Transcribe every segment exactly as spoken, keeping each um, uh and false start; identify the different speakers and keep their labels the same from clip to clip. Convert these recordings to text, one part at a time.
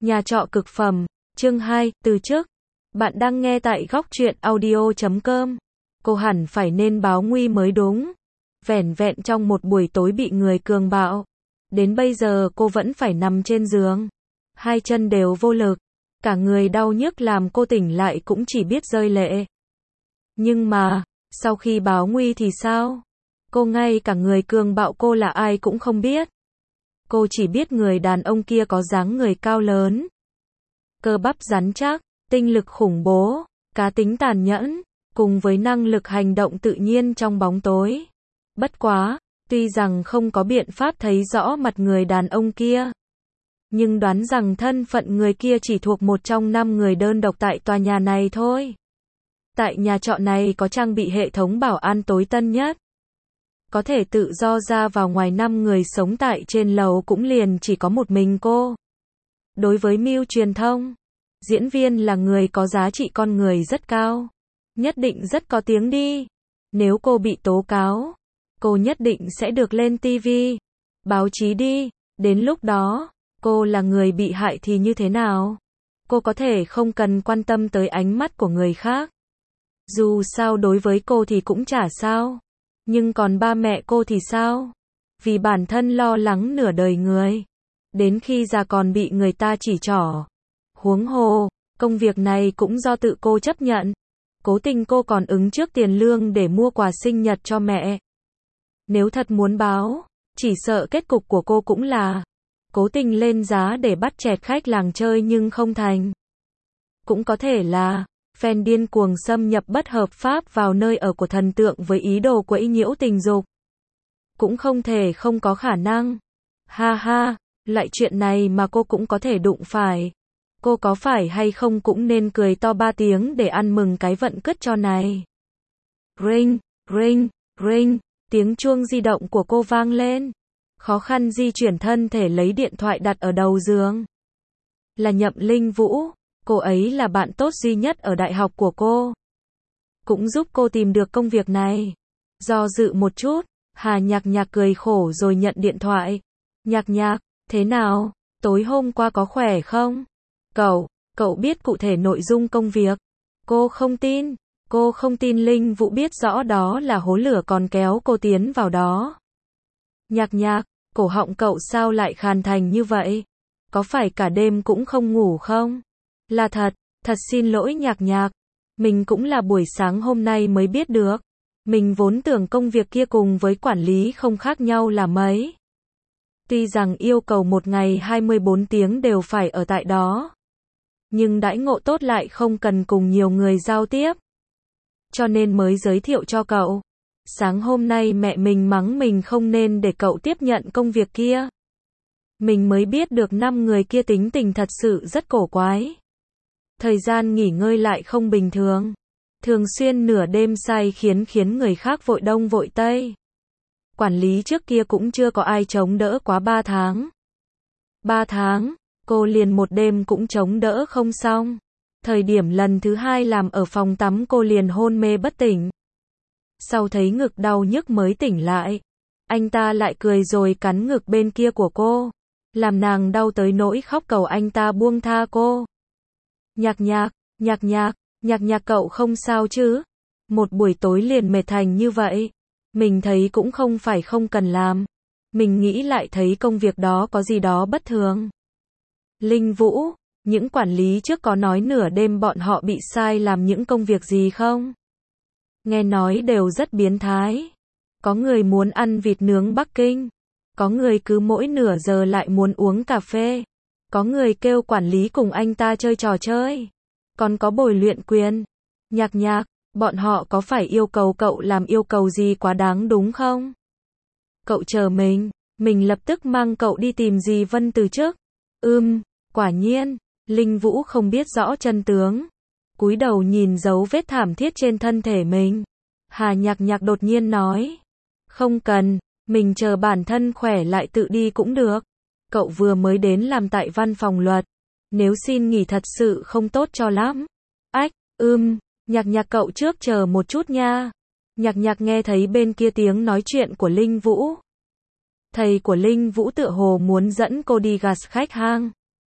Speaker 1: Nhà trọ cực phẩm, chương hai, từ chức. Bạn đang nghe tại góc truyện audio chấm com. Cô hẳn phải nên báo nguy mới đúng. Vẻn vẹn trong một buổi tối bị người cường bạo. Đến bây giờ cô vẫn phải nằm trên giường. Hai chân đều vô lực. Cả người đau nhức làm cô tỉnh lại cũng chỉ biết rơi lệ. Nhưng mà, sau khi báo nguy thì sao? Cô ngay cả người cường bạo cô là ai cũng không biết. Cô chỉ biết người đàn ông kia có dáng người cao lớn, cơ bắp rắn chắc, tinh lực khủng bố, cá tính tàn nhẫn, cùng với năng lực hành động tự nhiên trong bóng tối. Bất quá, tuy rằng không có biện pháp thấy rõ mặt người đàn ông kia, nhưng đoán rằng thân phận người kia chỉ thuộc một trong năm người đơn độc tại tòa nhà này thôi. Tại nhà trọ này có trang bị hệ thống bảo an tối tân nhất. Có thể tự do ra vào ngoài năm người sống tại trên lầu cũng liền chỉ có một mình cô. Đối với mưu truyền thông, diễn viên là người có giá trị con người rất cao. Nhất định rất có tiếng đi. Nếu cô bị tố cáo, cô nhất định sẽ được lên ti vi, báo chí đi. Đến lúc đó, cô là người bị hại thì như thế nào? Cô có thể không cần quan tâm tới ánh mắt của người khác. Dù sao đối với cô thì cũng chả sao. Nhưng còn ba mẹ cô thì sao? Vì bản thân lo lắng nửa đời người. Đến khi già còn bị người ta chỉ trỏ. Huống hồ, công việc này cũng do tự cô chấp nhận. Cố tình cô còn ứng trước tiền lương để mua quà sinh nhật cho mẹ. Nếu thật muốn báo, chỉ sợ kết cục của cô cũng là cố tình lên giá để bắt chẹt khách làng chơi nhưng không thành. Cũng có thể là fan điên cuồng xâm nhập bất hợp pháp vào nơi ở của thần tượng với ý đồ quấy nhiễu tình dục. Cũng không thể không có khả năng. Ha ha, loại chuyện này mà cô cũng có thể đụng phải. Cô có phải hay không cũng nên cười to ba tiếng để ăn mừng cái vận cứt cho này. Ring, ring, ring, tiếng chuông di động của cô vang lên. Khó khăn di chuyển thân thể lấy điện thoại đặt ở đầu giường. Là Nhậm Linh Vũ. Cô ấy là bạn tốt duy nhất ở đại học của cô. Cũng giúp cô tìm được công việc này. Do dự một chút, Hà Nhạc Nhạc cười khổ rồi nhận điện thoại. Nhạc Nhạc, thế nào? Tối hôm qua có khỏe không? Cậu, cậu biết cụ thể nội dung công việc. Cô không tin. Cô không tin Linh Vũ biết rõ đó là hố lửa còn kéo cô tiến vào đó. Nhạc Nhạc, cổ họng cậu sao lại khàn thành như vậy? Có phải cả đêm cũng không ngủ không? Là thật, thật xin lỗi Nhạc Nhạc. Mình cũng là buổi sáng hôm nay mới biết được. Mình vốn tưởng công việc kia cùng với quản lý không khác nhau là mấy. Tuy rằng yêu cầu một ngày hai mươi bốn tiếng đều phải ở tại đó. Nhưng đãi ngộ tốt lại không cần cùng nhiều người giao tiếp. Cho nên mới giới thiệu cho cậu. Sáng hôm nay mẹ mình mắng mình không nên để cậu tiếp nhận công việc kia. Mình mới biết được năm người kia tính tình thật sự rất cổ quái. Thời gian nghỉ ngơi lại không bình thường. Thường xuyên nửa đêm say khiến khiến người khác vội đông vội tây. Quản lý trước kia cũng chưa có ai chống đỡ quá ba tháng. Ba tháng, cô liền một đêm cũng chống đỡ không xong. Thời điểm lần thứ hai làm ở phòng tắm cô liền hôn mê bất tỉnh. Sau thấy ngực đau nhức mới tỉnh lại. Anh ta lại cười rồi cắn ngực bên kia của cô. Làm nàng đau tới nỗi khóc cầu anh ta buông tha cô. Nhạc Nhạc, Nhạc Nhạc, Nhạc Nhạc cậu không sao chứ? Một buổi tối liền mệt thành như vậy. Mình thấy cũng không phải không cần làm. Mình nghĩ lại thấy công việc đó có gì đó bất thường. Linh Vũ, những quản lý trước có nói nửa đêm bọn họ bị sai làm những công việc gì không? Nghe nói đều rất biến thái. Có người muốn ăn vịt nướng Bắc Kinh. Có người cứ mỗi nửa giờ lại muốn uống cà phê. Có người kêu quản lý cùng anh ta chơi trò chơi. Còn có bồi luyện quyền. Nhạc Nhạc, bọn họ có phải yêu cầu cậu làm yêu cầu gì quá đáng đúng không? Cậu chờ mình, mình lập tức mang cậu đi tìm dì Vân từ trước. Ừm, quả nhiên, Linh Vũ không biết rõ chân tướng. Cúi đầu nhìn dấu vết thảm thiết trên thân thể mình. Hà Nhạc Nhạc đột nhiên nói. Không cần, mình chờ bản thân khỏe lại tự đi cũng được. Cậu vừa mới đến làm tại văn phòng luật. Nếu xin nghỉ thật sự không tốt cho lắm. Ách, ưm, Nhạc Nhạc cậu trước chờ một chút nha. Nhạc Nhạc nghe thấy bên kia tiếng nói chuyện của Linh Vũ. Thầy của Linh Vũ tựa hồ muốn dẫn cô đi gạt khách hang.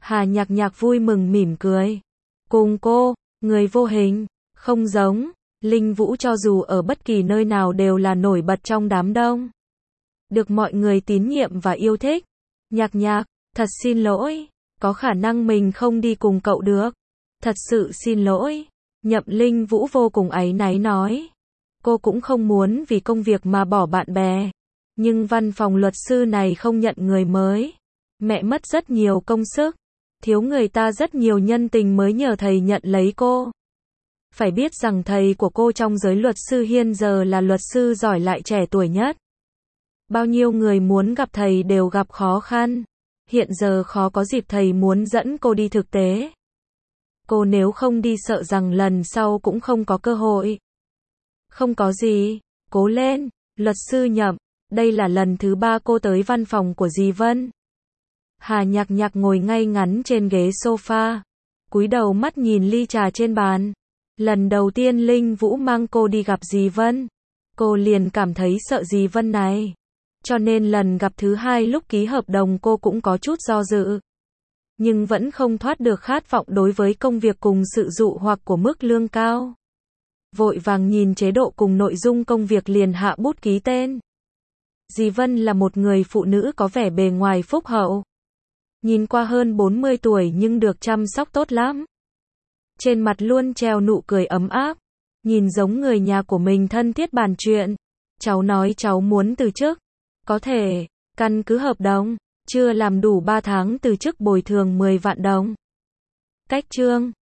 Speaker 1: Hà Nhạc Nhạc vui mừng mỉm cười. Cùng cô, người vô hình, không giống, Linh Vũ cho dù ở bất kỳ nơi nào đều là nổi bật trong đám đông. Được mọi người tín nhiệm và yêu thích. Nhạc Nhạc, thật xin lỗi, có khả năng mình không đi cùng cậu được. Thật sự xin lỗi. Nhậm Linh Vũ vô cùng áy náy nói. Cô cũng không muốn vì công việc mà bỏ bạn bè. Nhưng văn phòng luật sư này không nhận người mới. Mẹ mất rất nhiều công sức. Thiếu người ta rất nhiều nhân tình mới nhờ thầy nhận lấy cô. Phải biết rằng thầy của cô trong giới luật sư hiện giờ là luật sư giỏi lại trẻ tuổi nhất. Bao nhiêu người muốn gặp thầy đều gặp khó khăn. Hiện giờ khó có dịp thầy muốn dẫn cô đi thực tế. Cô nếu không đi sợ rằng lần sau cũng không có cơ hội. Không có gì, cố lên, luật sư Nhậm, đây là lần thứ ba cô tới văn phòng của dì Vân. Hà Nhạc Nhạc ngồi ngay ngắn trên ghế sofa, cúi đầu mắt nhìn ly trà trên bàn. Lần đầu tiên Linh Vũ mang cô đi gặp dì Vân, cô liền cảm thấy sợ dì Vân này. Cho nên lần gặp thứ hai lúc ký hợp đồng cô cũng có chút do dự. Nhưng vẫn không thoát được khát vọng đối với công việc cùng sự dụ hoặc của mức lương cao. Vội vàng nhìn chế độ cùng nội dung công việc liền hạ bút ký tên. Dì Vân là một người phụ nữ có vẻ bề ngoài phúc hậu. Nhìn qua hơn bốn mươi tuổi nhưng được chăm sóc tốt lắm. Trên mặt luôn treo nụ cười ấm áp. Nhìn giống người nhà của mình thân thiết bàn chuyện. Cháu nói cháu muốn từ chức. Có thể, căn cứ hợp đồng, chưa làm đủ ba tháng từ chức bồi thường mười vạn đồng. Cách chương